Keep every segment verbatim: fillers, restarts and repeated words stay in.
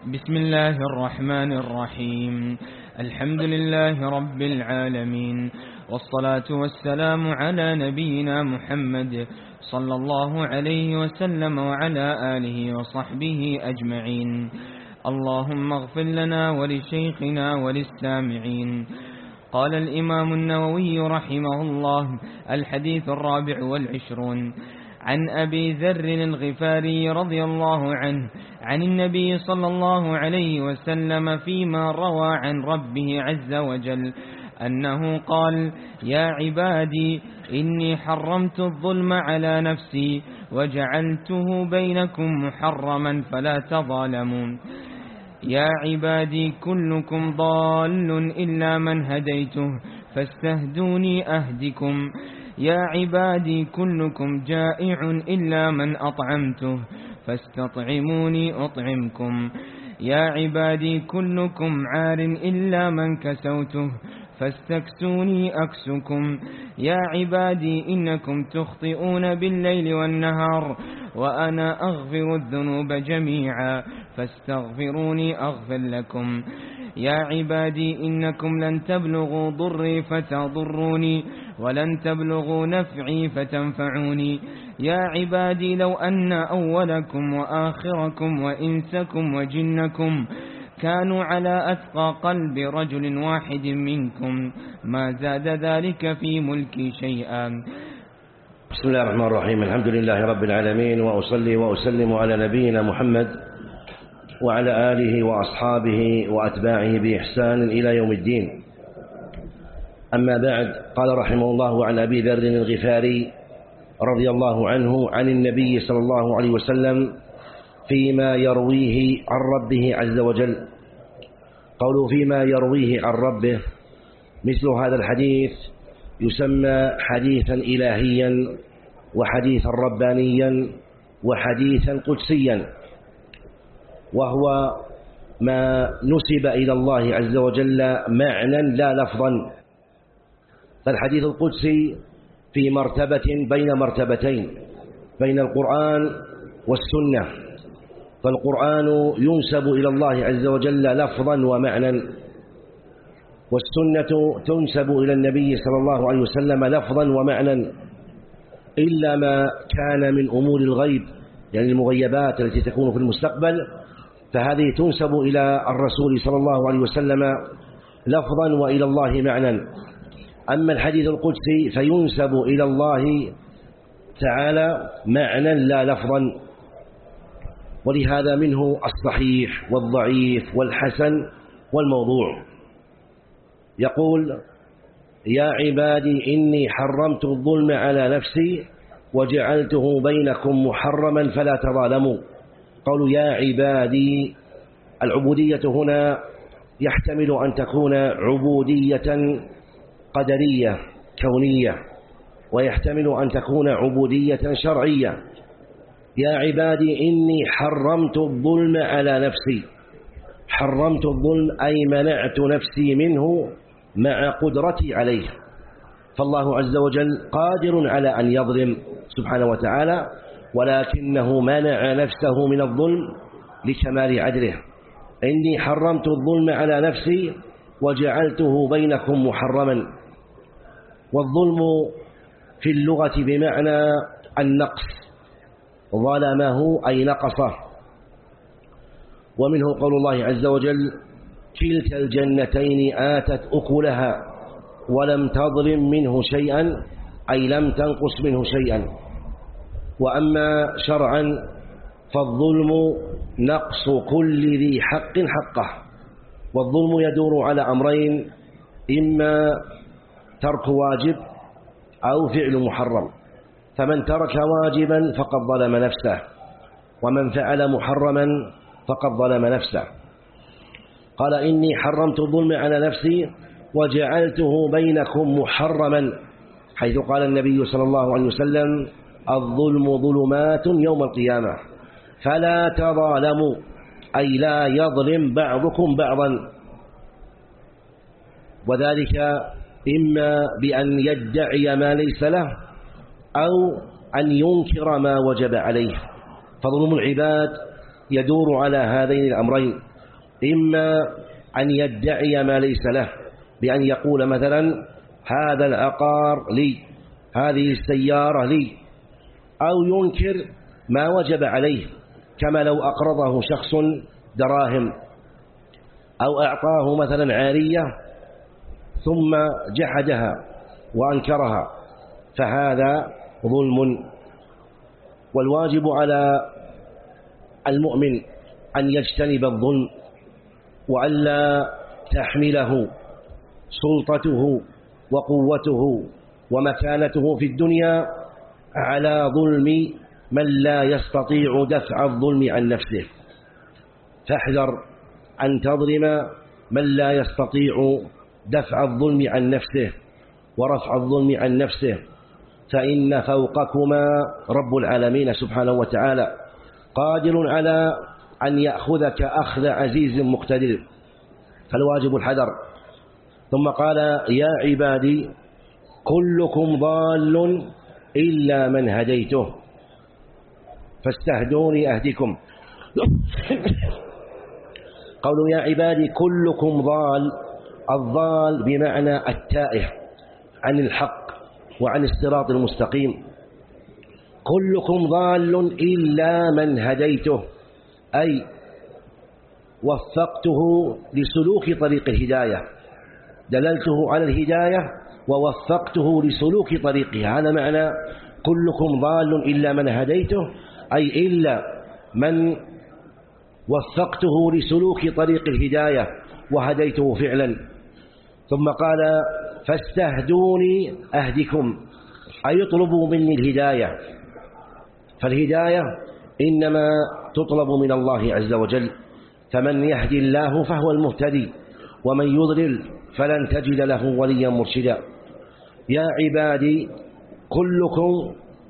بسم الله الرحمن الرحيم. الحمد لله رب العالمين، والصلاة والسلام على نبينا محمد صلى الله عليه وسلم وعلى آله وصحبه أجمعين. اللهم اغفر لنا ولشيخنا وللسامعين. قال الإمام النووي رحمه الله: الحديث الرابع والعشرون، عن أبي ذر الغفاري رضي الله عنه عن النبي صلى الله عليه وسلم فيما روى عن ربه عز وجل أنه قال: يا عبادي إني حرمت الظلم على نفسي وجعلته بينكم محرما فلا تظالمون. يا عبادي كلكم ضال إلا من هديته فاستهدوني أهدكم. يا عبادي كلكم جائع إلا من أطعمته فاستطعموني أطعمكم. يا عبادي كلكم عار إلا من كسوته فاستكسوني أكسكم. يا عبادي إنكم تخطئون بالليل والنهار وأنا أغفر الذنوب جميعا فاستغفروني أغفر لكم. يا عبادي إنكم لن تبلغوا ضري فتضروني ولن تبلغوا نفعي فتنفعوني. يا عبادي لو أن أولكم وآخركم وإنسكم وجنكم كانوا على أتقى قلب رجل واحد منكم ما زاد ذلك في ملكي شيئا. بسم الله الرحمن الرحيم. الحمد لله رب العالمين، وأصلي وأسلم على نبينا محمد وعلى آله وأصحابه وأتباعه بإحسان إلى يوم الدين. أما بعد، قال رحمه الله عن أبي ذر الغفاري رضي الله عنه عن النبي صلى الله عليه وسلم فيما يرويه عن ربه عز وجل. قوله فيما يرويه عن ربه، مثل هذا الحديث يسمى حديثا إلهيا وحديثا ربانيا وحديثا قدسيا، وهو ما نسب إلى الله عز وجل معنى لا لفظا. فالحديث القدسي في مرتبة بين مرتبتين، بين القرآن والسنة. فالقرآن ينسب إلى الله عز وجل لفظا ومعنى، والسنة تنسب إلى النبي صلى الله عليه وسلم لفظا ومعنى، إلا ما كان من أمور الغيب، يعني المغيبات التي تكون في المستقبل، فهذه تنسب إلى الرسول صلى الله عليه وسلم لفظا وإلى الله معنى. أما الحديث القدسي فينسب إلى الله تعالى معنى لا لفظا، ولهذا منه الصحيح والضعيف والحسن والموضوع. يقول: يا عبادي إني حرمت الظلم على نفسي وجعلته بينكم محرما فلا تظالموا. قالوا يا عبادي، العبودية هنا يحتمل أن تكون عبودية قدرية كونية، ويحتمل أن تكون عبودية شرعية. يا عبادي إني حرمت الظلم على نفسي. حرمت الظلم أي منعت نفسي منه مع قدرتي عليه، فالله عز وجل قادر على أن يظلم سبحانه وتعالى، ولكنه منع نفسه من الظلم لكمال عدله. إني حرمت الظلم على نفسي وجعلته بينكم محرما. والظلم في اللغة بمعنى النقص، ظلمه أي نقصه. ومنه قول الله عز وجل: كلتا الجنتين آتت أكلها ولم تظلم منه شيئا، أي لم تنقص منه شيئا. وأما شرعا فالظلم نقص كل ذي حق حقه. والظلم يدور على أمرين: إما ترك واجب أو فعل محرم. فمن ترك واجبا فقد ظلم نفسه، ومن فعل محرما فقد ظلم نفسه. قال: إني حرمت الظلم على نفسي وجعلته بينكم محرما، حيث قال النبي صلى الله عليه وسلم: الظلم ظلمات يوم القيامة فلا تظالموا، أي لا يظلم بعضكم بعضا. وذلك إما بأن يدعي ما ليس له أو أن ينكر ما وجب عليه. فظلم العباد يدور على هذين الأمرين: إما أن يدعي ما ليس له بأن يقول مثلا هذا العقار لي، هذه السيارة لي، أو ينكر ما وجب عليه، كما لو أقرضه شخص دراهم أو أعطاه مثلا عارية ثم جحدها وأنكرها، فهذا ظلم. والواجب على المؤمن أن يجتنب الظلم، وألا تحمله سلطته وقوته ومكانته في الدنيا على ظلم من لا يستطيع دفع الظلم عن نفسه. فاحذر أن تظلم من لا يستطيع دفع الظلم عن نفسه ورفع الظلم عن نفسه، فإن فوقكما رب العالمين سبحانه وتعالى قادر على أن يأخذك أخذ عزيز مقتدر، فالواجب الحذر. ثم قال يا عبادي كلكم ضال إلا من هديته فاستهدوني أهدكم. قولوا يا عبادي كلكم ضال، الضال بمعنى التائه عن الحق وعن الصراط المستقيم. كلكم ضال إلا من هديته، أي وفقته لسلوك طريق الهداية، دللته على الهداية ووفقته لسلوك طريقها. هذا معنى كلكم ضال إلا من هديته، أي إلا من وفقته لسلوك طريق الهداية وهديته فعلا. ثم قال فاستهدوني أهدكم، أي اطلبوا مني الهداية، فالهداية إنما تطلب من الله عز وجل، فمن يهدي الله فهو المهتدي، ومن يضلل فلن تجد له وليا مرشدا. يا عبادي كلكم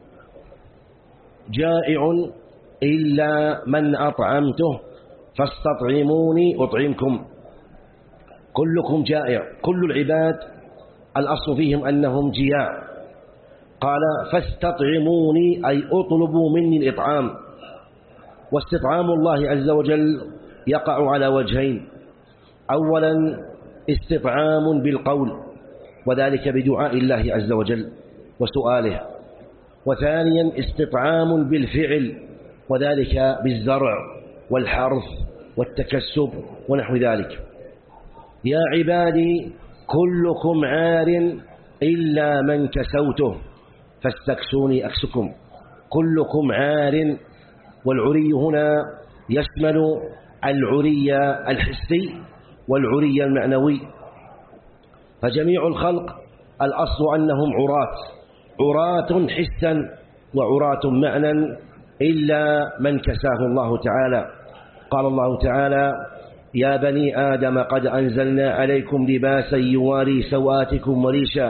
جائع إلا من أطعمته فاستطعموني أطعمكم. كلكم جائع، كل العباد الأصل فيهم أنهم جياع. قال فاستطعموني أي أطلبوا مني الإطعام. واستطعام الله عز وجل يقع على وجهين: أولا استطعام بالقول، وذلك بدعاء الله عز وجل وسؤاله، وثانيا استطعام بالفعل، وذلك بالزرع والحرث والتكسب ونحو ذلك. يا عبادي كلكم عار إلا من كسوته فاستكسوني أكسكم. كلكم عار، والعري هنا يشمل العري الحسي والعري المعنوي، فجميع الخلق الأصل أنهم عراة، عراة حسا وعراة معنى، إلا من كساه الله تعالى. قال الله تعالى يا بني آدم قد أنزلنا عليكم لباسا يواري سوآتكم وريشا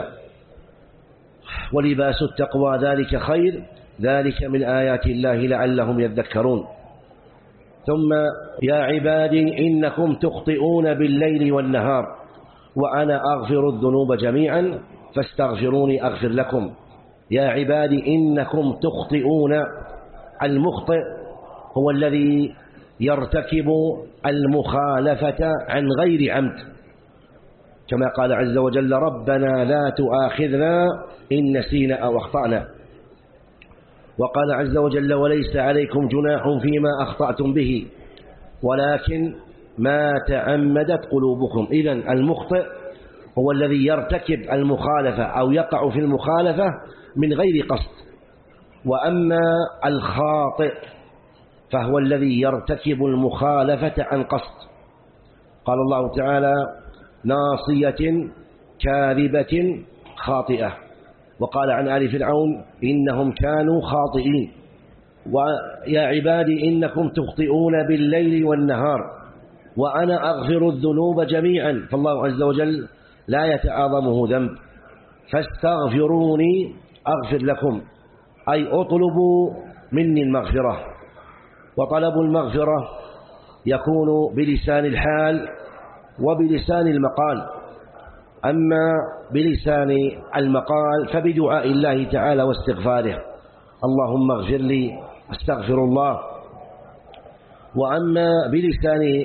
ولباس التقوى ذلك خير ذلك من آيات الله لعلهم يذكرون. ثم يا عبادي إنكم تخطئون بالليل والنهار وأنا أغفر الذنوب جميعا فاستغفروني أغفر لكم. يا عبادي إنكم تخطئون، المخطئ هو الذي يرتكب المخالفة عن غير عمد، كما قال عز وجل ربنا لا تؤاخذنا إن نسينا أو أخطأنا. وقال عز وجل وليس عليكم جناح فيما أخطأتم به ولكن ما تعمدت قلوبكم. إذن المخطئ هو الذي يرتكب المخالفة أو يقع في المخالفة من غير قصد، وأما الخاطئ فهو الذي يرتكب المخالفة عن قصد. قال الله تعالى ناصية كاذبة خاطئة، وقال عن آل فرعون إنهم كانوا خاطئين. ويا عبادي إنكم تخطئون بالليل والنهار وأنا أغفر الذنوب جميعا، فالله عز وجل لا يتعاظمه ذنب. فاستغفروني أغفر لكم، أي أطلبوا مني المغفرة. وطلب المغفرة يكون بلسان الحال وبلسان المقال. أما بلسان المقال فبدعاء الله تعالى واستغفاره اللهم اغفر لي استغفر الله. وأما بلسان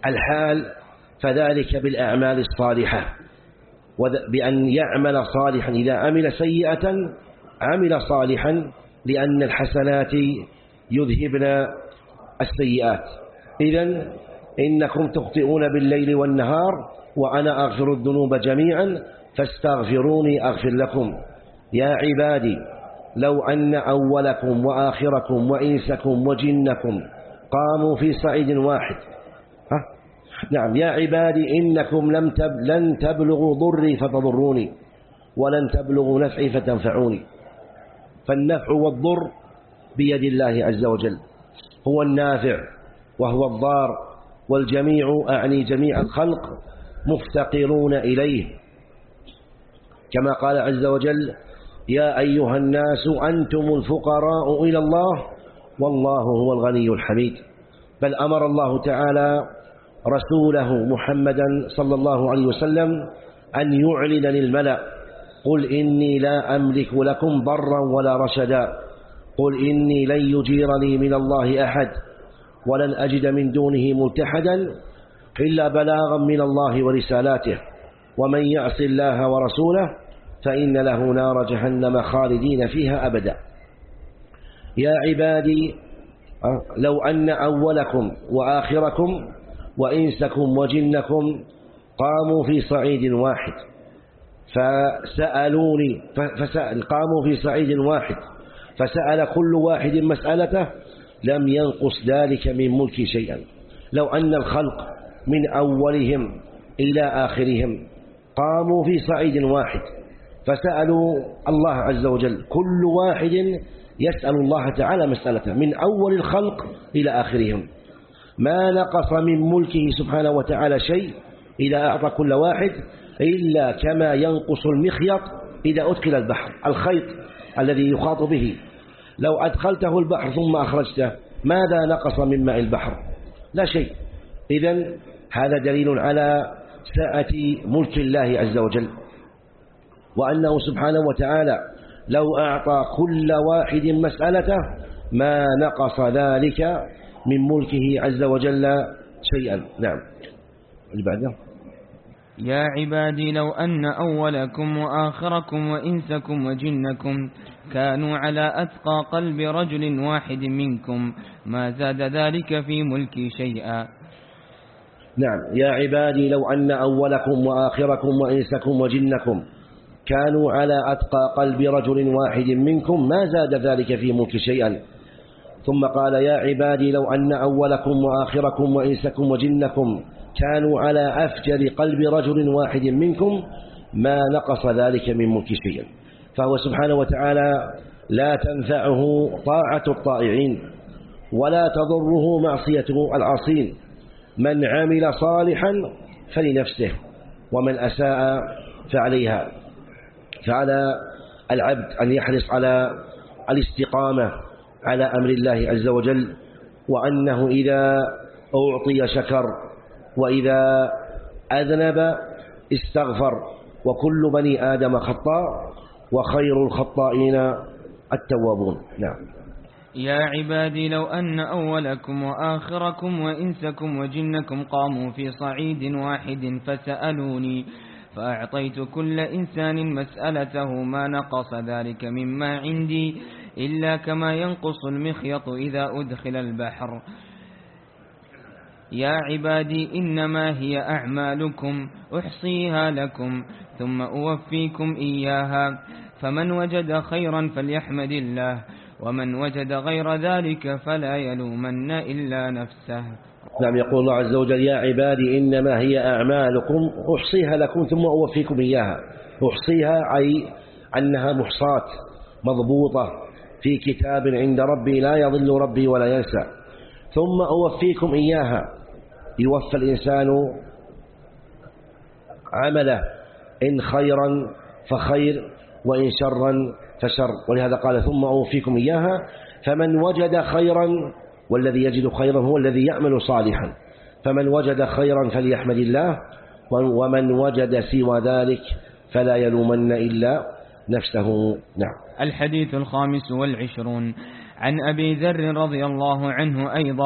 الحال فذلك بالأعمال الصالحة، بأن يعمل صالحا. إذا عمل سيئة عمل صالحا، لأن الحسنات يذهبن السيئات. إذن إنكم تخطئون بالليل والنهار وأنا أغفر الذنوب جميعا فاستغفروني أغفر لكم. يا عبادي لو أن أولكم وآخركم وإنسكم وجنكم قاموا في صعيد واحد. ها؟ نعم. يا عبادي إنكم لم تب لن تبلغوا ضري فتضروني ولن تبلغوا نفعي فتنفعوني. فالنفع والضر بيد الله عز وجل، هو النافع وهو الضار، والجميع أعني جميع الخلق مفتقرون إليه، كما قال عز وجل: يا أيها الناس أنتم الفقراء إلى الله والله هو الغني الحميد. بل أمر الله تعالى رسوله محمدا صلى الله عليه وسلم أن يعلن للملأ: قل إني لا أملك لكم ضرا ولا رشدا، قل إني لن يجيرني من الله أحد ولن أجد من دونه ملتحدا إلا بلاغا من الله ورسالاته، ومن يعص الله ورسوله فإن له نار جهنم خالدين فيها أبدا. يا عبادي لو أن أولكم وآخركم وإنسكم وجنكم قاموا في صعيد واحد فسألوني فسأل قاموا في صعيد واحد فسأل كل واحد مسألته لم ينقص ذلك من ملكي شيئا. لو أن الخلق من أولهم إلى آخرهم قاموا في صعيد واحد فسألوا الله عز وجل، كل واحد يسأل الله تعالى مسألته من أول الخلق إلى آخرهم، ما نقص من ملكه سبحانه وتعالى شيء إذا أعطى كل واحد، إلا كما ينقص المخيط إذا أدخل البحر. الخيط الذي يخاط به لو أدخلته البحر ثم أخرجته ماذا نقص من ماء البحر؟ لا شيء. إذن هذا دليل على سعة ملك الله عز وجل، وأنه سبحانه وتعالى لو أعطى كل واحد مسألته ما نقص ذلك من ملكه عز وجل شيئا. نعم. اللي بعده: يا عبادي لو أن أولكم وآخركم وإنسكم وجنكم كانوا على أتقى قلب رجل واحد منكم ما زاد ذلك في ملكي شيئا. نعم. يا عبادي لو أن أولكم وآخركم وإنسكم وجنكم كانوا على أتقى قلب رجل واحد منكم ما زاد ذلك في ملك شيئا. ثم قال: يا عبادي لو أن أولكم وآخركم وإنسكم وجنكم كانوا على أفجر قلب رجل واحد منكم ما نقص ذلك من ملك شيئا. فهو سبحانه وتعالى لا تنفعه طاعة الطائعين ولا تضره معصية العاصين. من عمل صالحا فلنفسه ومن أساء فعليها. فعلى العبد أن يحرص على الاستقامة على أمر الله عز وجل، وأنه إذا أعطي شكر وإذا أذنب استغفر، وكل بني آدم خطاء وخير الخطائين التوابون. نعم. يا عبادي لو أن أولكم وآخركم وإنسكم وجنكم قاموا في صعيد واحد فسألوني فأعطيت كل إنسان مسألته ما نقص ذلك مما عندي إلا كما ينقص المخيط إذا أدخل البحر. يا عبادي إنما هي أعمالكم أحصيها لكم ثم أوفيكم إياها، فمن وجد خيرا فليحمد الله ومن وجد غير ذلك فلا يلومن إلا نفسه. نعم. يقول الله عز وجل: يا عبادي إنما هي أعمالكم أحصيها لكم ثم أوفيكم إياها. أحصيها أي أنها محصاة مضبوطة في كتاب عند ربي لا يضل ربي ولا ينسى. ثم أوفيكم إياها، يوفى الإنسان عمله، إن خيرا فخير وإن شرا فشر، ولهذا قال: ثم أوفيكم إياها. فمن وجد خيرا، والذي يجد خيرا هو الذي يعمل صالحا، فمن وجد خيرا فليحمد الله ومن وجد سوى ذلك فلا يلومن إلا نفسه. نعم. الحديث الخامس والعشرون عن أبي ذر رضي الله عنه أيضا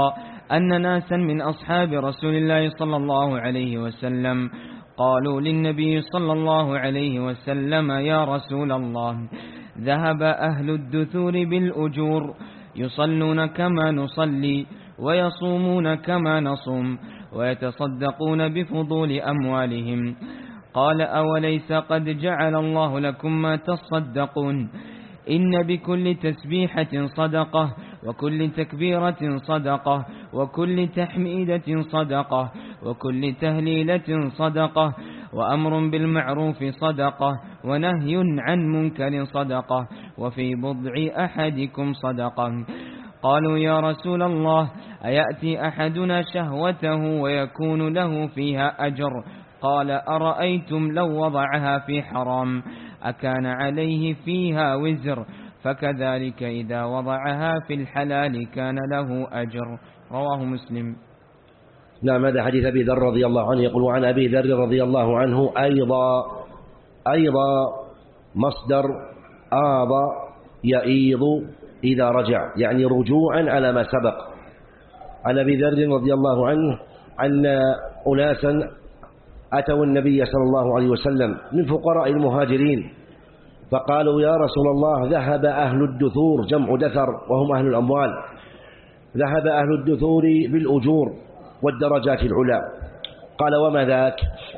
أن ناسا من أصحاب رسول الله صلى الله عليه وسلم قالوا للنبي صلى الله عليه وسلم: يا رسول الله، ذهب أهل الدثور بالأجور يصلون كما نصلي ويصومون كما نصوم ويتصدقون بفضول أموالهم. قال: أوليس قد جعل الله لكم ما تصدقون؟ إن بكل تسبيحة صدقة، وكل تكبيرة صدقة، وكل تحميدة صدقة، وكل تهليلة صدقة، وأمر بالمعروف صدقة، ونهي عن منكر صدقة، وفي بضع أحدكم صدقة. قالوا: يا رسول الله، أيأتي أحدنا شهوته ويكون له فيها أجر؟ قال: أرأيتم لو وضعها في حرام أكان عليه فيها وزر؟ فكذلك إذا وضعها في الحلال كان له أجر. رواه مسلم. نعم، هذا حديث أبي ذر رضي الله عنه. يقول: وعن أبي ذر رضي الله عنه أيضا أيضا مصدر آض يئيض إذا رجع، يعني رجوعا على ما سبق. عن أبي ذر رضي الله عنه أن أناسا أتوا النبي صلى الله عليه وسلم من فقراء المهاجرين فقالوا: يا رسول الله، ذهب أهل الدثور، جمع دثر وهم أهل الأموال، ذهب أهل الدثور بالأجور والدرجات العلى. قال: وما ذاك؟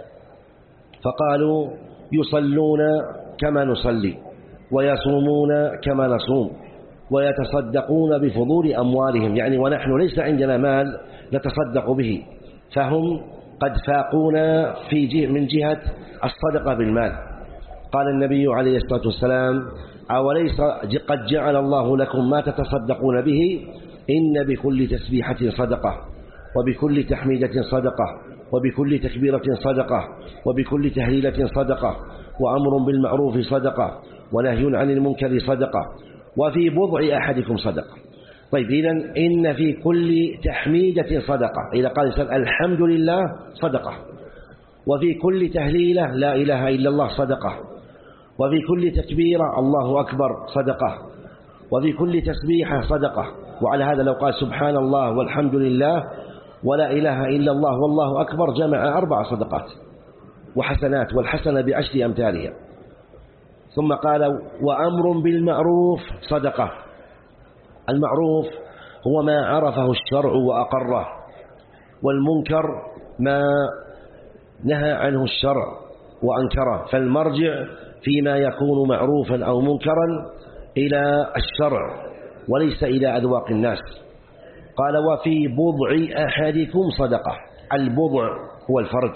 فقالوا: يصلون كما نصلي ويصومون كما نصوم ويتصدقون بفضول أموالهم، يعني ونحن ليس عندنا مال نتصدق به، فهم قد فاقونا في جه من جهة الصدقة بالمال. قال النبي عليه الصلاة والسلام: أوليس قد جعل الله لكم ما تتصدقون به؟ إن بكل تسبيحة صدقة، وبكل تحميدة صدقة، وبكل تكبيرة صدقة، وبكل تهليلة صدقة، وأمر بالمعروف صدقة، ونهي عن المنكر صدقة، وفي بضع أحدكم صدقة. طيب، إذن إن في كل تحميدة صدقة، إذا قال الإنسان الحمد لله صدقة، وفي كل تهليلة لا إله إلا الله صدقة، وفي كل تكبيرة الله أكبر صدقة، وفي كل تسبيحة صدقة. وعلى هذا لو قال سبحان الله والحمد لله ولا إله إلا الله والله أكبر جمع أربع صدقات وحسنات، والحسنة بعشر أمثالها. ثم قال: وأمر بالمعروف صدقة. المعروف هو ما عرفه الشرع وأقره، والمنكر ما نهى عنه الشرع وأنكره، فالمرجع فيما يكون معروفا أو منكرا إلى الشرع وليس إلى أذواق الناس. قال: وفي بضع أحدكم صدقة. البضع هو الفرج،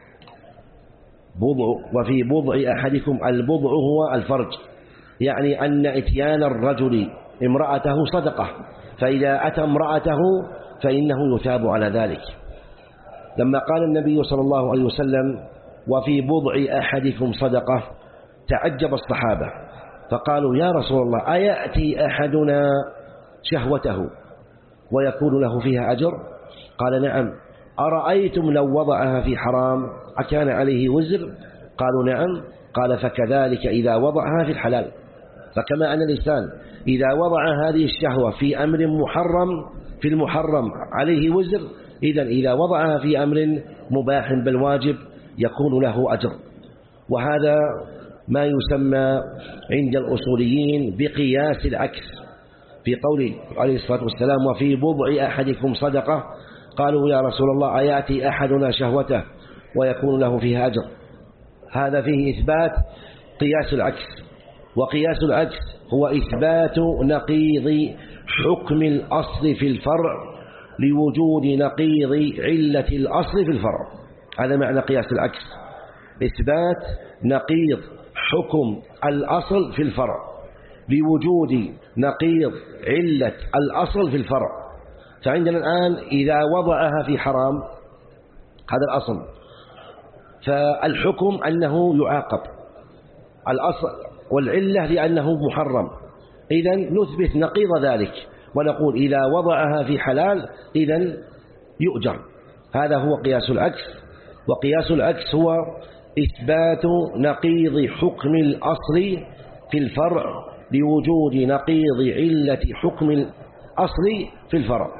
بضع وفي بضع أحدكم، البضع هو الفرج، يعني أن إتيان الرجل امرأته صدقة، فإذا أتى امرأته فإنه يثاب على ذلك. لما قال النبي صلى الله عليه وسلم: وفي بضع أحدكم صدقة، تعجب الصحابة فقالوا: يا رسول الله، أيأتي أحدنا شهوته ويكون له فيها أجر؟ قال: نعم. أرأيتم لو وضعها في حرام أكان عليه وزر؟ قالوا: نعم. قال: فكذلك إذا وضعها في الحلال. فكما أن الإنسان إذا وضع هذه الشهوة في أمر محرم في المحرم عليه وزر، إذن إذا وضعها في أمر مباح بل واجب يكون له أجر. وهذا ما يسمى عند الأصوليين بقياس العكس. في قوله عليه الصلاة والسلام: وفي بضع أحدكم صدقة، قالوا: يا رسول الله، أيأتي أحدنا شهوته ويكون له فيها أجر؟ هذا فيه إثبات قياس العكس. وقياس العكس هو إثبات نقيض حكم الأصل في الفرع لوجود نقيض علة الأصل في الفرع. هذا معنى قياس العكس، إثبات نقيض حكم الأصل في الفرع لوجود نقيض علة الأصل في الفرع. فعندنا الآن إذا وضعها في حرام، هذا الأصل، فالحكم أنه يعاقب، الأصل والعلة لأنه محرم، إذن نثبت نقيض ذلك ونقول إذا وضعها في حلال إذن يؤجر. هذا هو قياس العكس. وقياس العكس هو إثبات نقيض حكم الأصل في الفرع لوجود نقيض علة حكم الأصل في الفرع.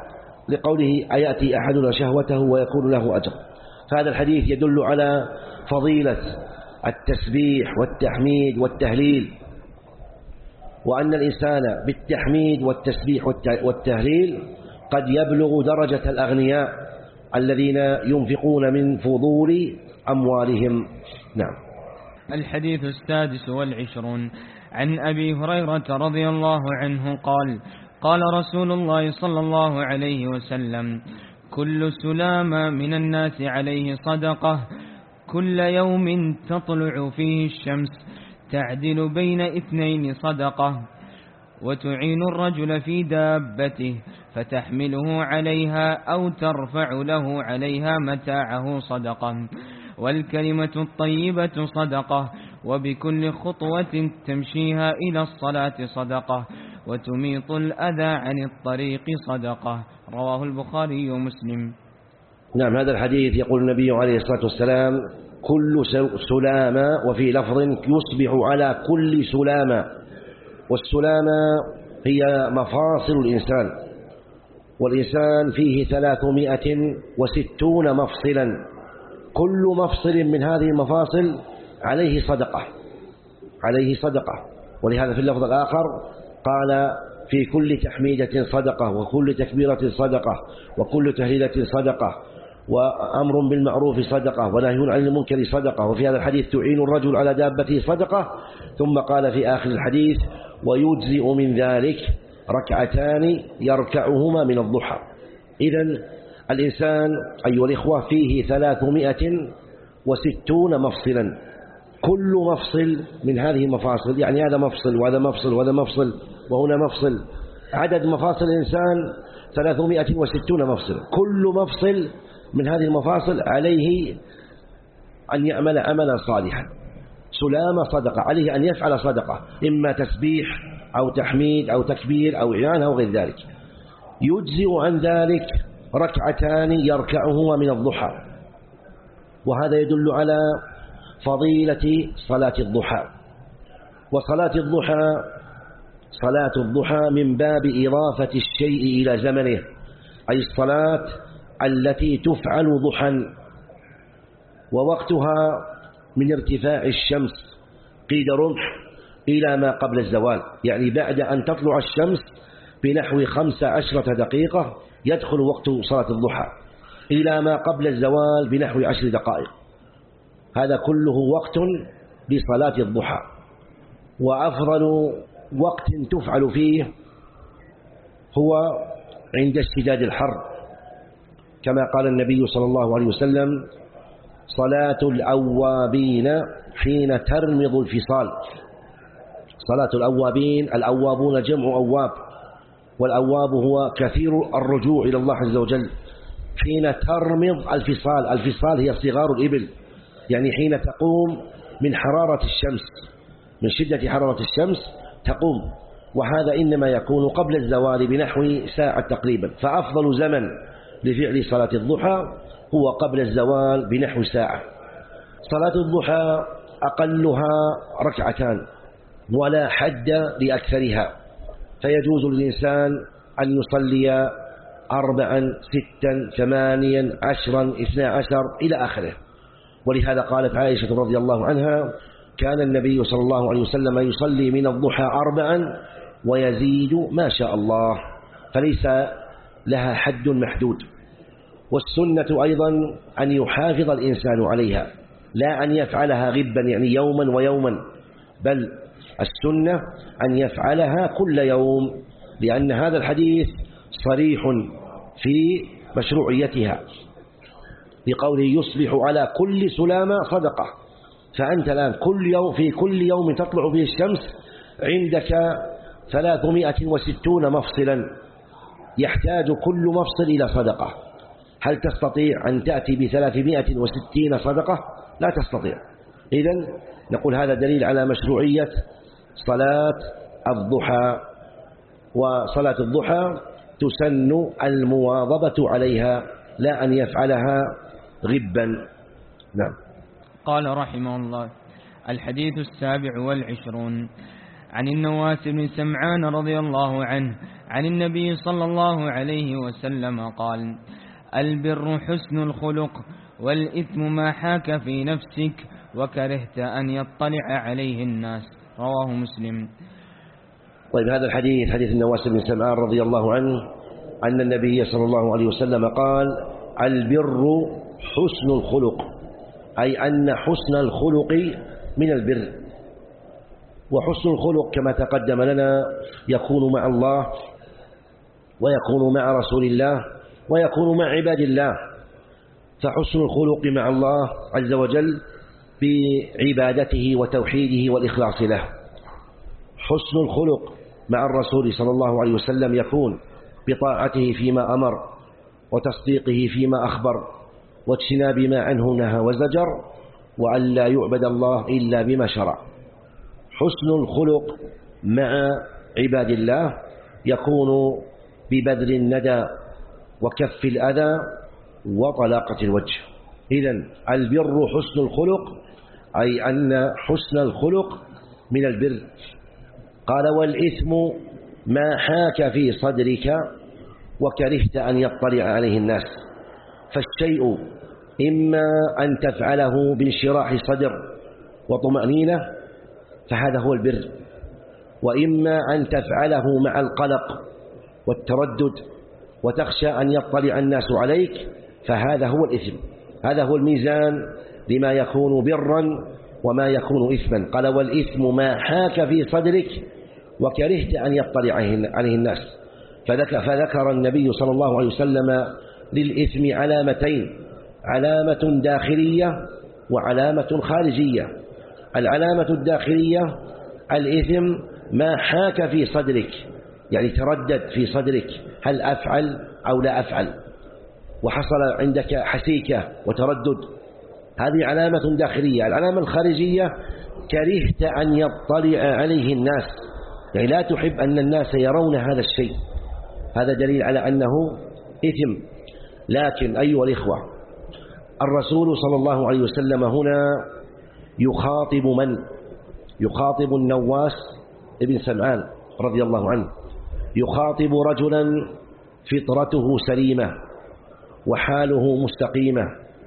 لقوله أيأتي أحدنا شهوته ويكون له أجر. فهذا الحديث يدل على فضيلة التسبيح والتحميد والتهليل، وأن الإنسان بالتحميد والتسبيح والتهليل قد يبلغ درجة الأغنياء الذين ينفقون من فضول أموالهم. نعم. الحديث السادس والعشرون عن أبي هريرة رضي الله عنه قال قال رسول الله صلى الله عليه وسلم كل سلامة من الناس عليه صدقة كل يوم تطلع فيه الشمس تعدل بين اثنين صدقة وتعين الرجل في دابته فتحمله عليها أو ترفع له عليها متاعه صدقة والكلمة الطيبة صدقة وبكل خطوة تمشيها إلى الصلاة صدقة وتميط الأذى عن الطريق صدقة. رواه البخاري ومسلم. نعم. هذا الحديث يقول النبي عليه الصلاة والسلام كل سلامة، وفي لفظ يصبح على كل سلامة. والسلامة هي مفاصل الإنسان، والإنسان فيه ثلاثمائة وستون مفصلا، كل مفصل من هذه المفاصل عليه صدقة عليه صدقة ولهذا في اللفظ الآخر قال في كل تحميدة صدقة وكل تكبيرة صدقة وكل تهليلة صدقة وأمر بالمعروف صدقة ونهي عن المنكر صدقة. وفي هذا الحديث تعين الرجل على دابته صدقة. ثم قال في آخر الحديث ويجزئ من ذلك ركعتان يركعهما من الضحى. إذن الإنسان أيها الإخوة فيه ثلاثمائة وستون مفصلا، كل مفصل من هذه المفاصل، يعني هذا مفصل وهذا مفصل وهذا مفصل وهنا مفصل، عدد مفاصل الإنسان ثلاثمائة وستون مفصل. كل مفصل من هذه المفاصل عليه أن يعمل عملا صالحا. سلامة صدقة، عليه أن يفعل صدقة، إما تسبيح أو تحميد أو تكبير أو إعانة أو غير ذلك. يجزئ عن ذلك ركعتان يركعهما من الضحى. وهذا يدل على فضيلة صلاة الضحى. وصلاة الضحى صلاة الضحى من باب إضافة الشيء إلى زمنه، أي الصلاة التي تفعل ضحى، ووقتها من ارتفاع الشمس قيد رمح إلى ما قبل الزوال، يعني بعد أن تطلع الشمس بنحو خمس عشرة دقيقة يدخل وقت صلاة الضحى إلى ما قبل الزوال بنحو عشر دقائق. هذا كله وقت لصلاة الضحى. وأفضل وقت تفعل فيه هو عند اشتداد الحر، كما قال النبي صلى الله عليه وسلم صلاة الأوابين حين ترمض الفصال. صلاة الأوابين، الأوابون جمع أواب، والأواب هو كثير الرجوع إلى الله عز وجل. حين ترمض الفصال، الفصال هي صغار الإبل، يعني حين تقوم من حرارة الشمس، من شدة حرارة الشمس تقوم، وهذا إنما يكون قبل الزوال بنحو ساعة تقريبا. فأفضل زمن لفعل صلاة الضحى هو قبل الزوال بنحو ساعة. صلاة الضحى أقلها ركعتان ولا حد لأكثرها، فيجوز للإنسان أن يصلي أربعا ستا ثمانيا عشرا اثنا عشر إلى آخره. ولهذا قالت عائشة رضي الله عنها كان النبي صلى الله عليه وسلم يصلي من الضحى أربعا ويزيد ما شاء الله، فليس لها حد محدود. والسنة أيضا أن يحافظ الإنسان عليها، لا أن يفعلها غبا يعني يوما ويوما، بل السنة أن يفعلها كل يوم، لأن هذا الحديث صريح في مشروعيتها بقوله يصبح على كل سلامة صدقة. فأنت الآن كل يوم في كل يوم تطلع فيه الشمس عندك ثلاثمائة وستون مفصلا، يحتاج كل مفصل إلى صدقة. هل تستطيع أن تأتي بثلاثمائة وستين صدقة؟ لا تستطيع. إذن نقول هذا دليل على مشروعية صلاة الضحى. وصلاة الضحى تسن المواظبة عليها، لا أن يفعلها غبا. نعم. قال رحمه الله: الحديث السابع والعشرون عن النواس بن سمعان رضي الله عنه عن النبي صلى الله عليه وسلم قال: البر حسن الخلق، والإثم ما حاك في نفسك وكرهت أن يطلع عليه الناس. رواه مسلم. طيب، هذا الحديث حديث النواس بن سمعان رضي الله عنه أن النبي صلى الله عليه وسلم قال: البر حسن الخلق، أي أن حسن الخلق من البر. وحسن الخلق كما تقدم لنا يكون مع الله، ويكون مع رسول الله، ويكون مع عباد الله. فحسن الخلق مع الله عز وجل بعبادته وتوحيده والإخلاص له. حسن الخلق مع الرسول صلى الله عليه وسلم يكون بطاعته فيما أمر، وتصديقه فيما أخبر، واجتناب ما عنه نهى وزجر، وأن لا يعبد الله إلا بما شرع. حسن الخلق مع عباد الله يكون ببذل الندى وكف الأذى وطلاقة الوجه. إذن البر حسن الخلق، أي أن حسن الخلق من البر. قال: والإثم ما حاك في صدرك وكرهت أن يطلع عليه الناس. فالشيء إما أن تفعله بانشراح صدر وطمأنينة فهذا هو البر، وإما أن تفعله مع القلق والتردد وتخشى أن يطلع الناس عليك فهذا هو الإثم. هذا هو الميزان لما يكون برا وما يكون إثما. قال: والإثم ما حاك في صدرك وكرهت أن يطلع عليه الناس. فذكر النبي صلى الله عليه وسلم للإثم علامتين: علامة داخلية وعلامة خارجية. العلامة الداخلية: الإثم ما حاك في صدرك، يعني تردد في صدرك هل أفعل أو لا أفعل، وحصل عندك حسيكة وتردد، هذه علامة داخلية. العلامة الخارجية: كرهت أن يطلع عليه الناس، يعني لا تحب أن الناس يرون هذا الشيء. هذا دليل على أنه إثم. لكن أيها الإخوة، الرسول صلى الله عليه وسلم هنا يخاطب من؟ يخاطب النواس ابن سمعان رضي الله عنه، يخاطب رجلا فطرته سليمة وحاله مستقيمة،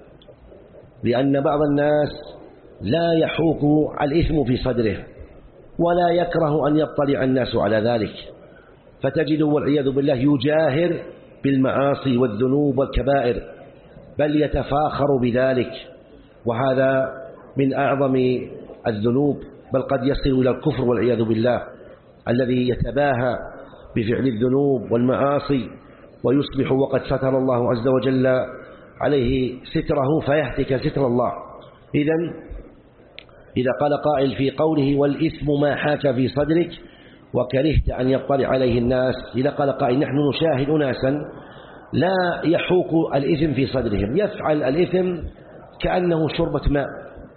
لأن بعض الناس لا يحوك الإثم في صدره ولا يكره أن يطلع الناس على ذلك، فتجد والعياذ بالله يجاهر بالمعاصي والذنوب والكبائر، بل يتفاخر بذلك، وهذا من أعظم الذنوب، بل قد يصل إلى الكفر والعياذ بالله، الذي يتباهى بفعل الذنوب والمعاصي ويصبح وقد ستر الله عز وجل عليه ستره فيهتك ستر الله. إذن إذا قال قائل في قوله: والإثم ما حاك في صدرك وكرهت أن يطلع عليه الناس، إذا قال قائل: نحن نشاهد أناسا لا يحوك الإثم في صدرهم، يفعل الإثم كأنه شربة ماء،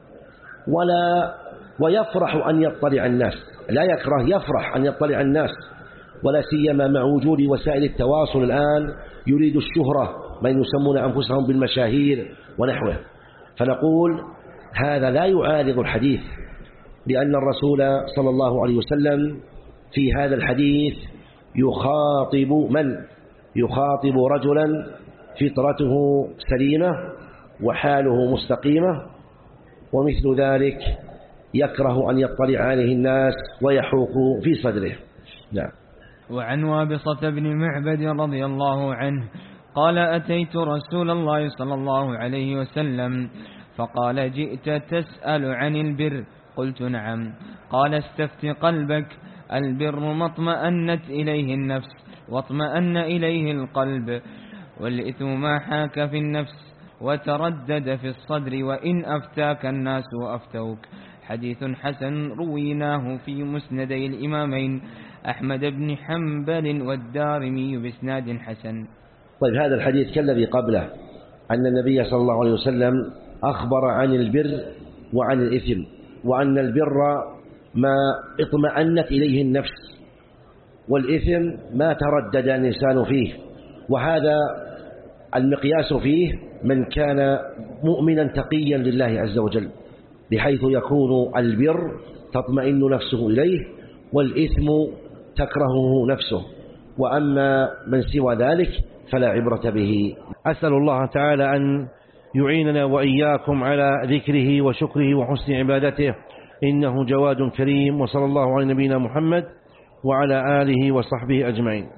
ولا ويفرح أن يطلع الناس، لا يكره، يفرح أن يطلع الناس، ولا سيما مع وجود وسائل التواصل الآن يريد الشهرة، من يسمون أنفسهم بالمشاهير ونحوه. فنقول هذا لا يعارض الحديث، لأن الرسول صلى الله عليه وسلم في هذا الحديث يخاطب من؟ يخاطب رجلا فطرته سليمة وحاله مستقيمة، ومثل ذلك يكره أن يطلع عليه الناس ويحوك في صدره. نعم. وعن وابصة بن معبد رضي الله عنه قال: أتيت رسول الله صلى الله عليه وسلم فقال: جئت تسأل عن البر؟ قلت: نعم. قال: استفت قلبك، البر ما اطمأنت إليه النفس واطمأن إليه القلب، والإثم ما حاك في النفس وتردد في الصدر، وإن أفتاك الناس وأفتوك. حديث حسن رويناه في مسندي الإمامين أحمد بن حنبل والدارمي بإسناد حسن. طيب، هذا الحديث كالذي قبله، أن النبي صلى الله عليه وسلم أخبر عن البر وعن الإثم، وأن البر ما اطمأنت إليه النفس، والإثم ما تردد الإنسان فيه، وهذا المقياس فيه من كان مؤمنا تقيا لله عز وجل، بحيث يكون البر تطمئن نفسه إليه، والإثم تكرهه نفسه، وأما من سوى ذلك فلا عبرة به. أسأل الله تعالى أن يعيننا وإياكم على ذكره وشكره وحسن عبادته، إنه جواد كريم. وصلى الله على نبينا محمد وعلى آله وصحبه أجمعين.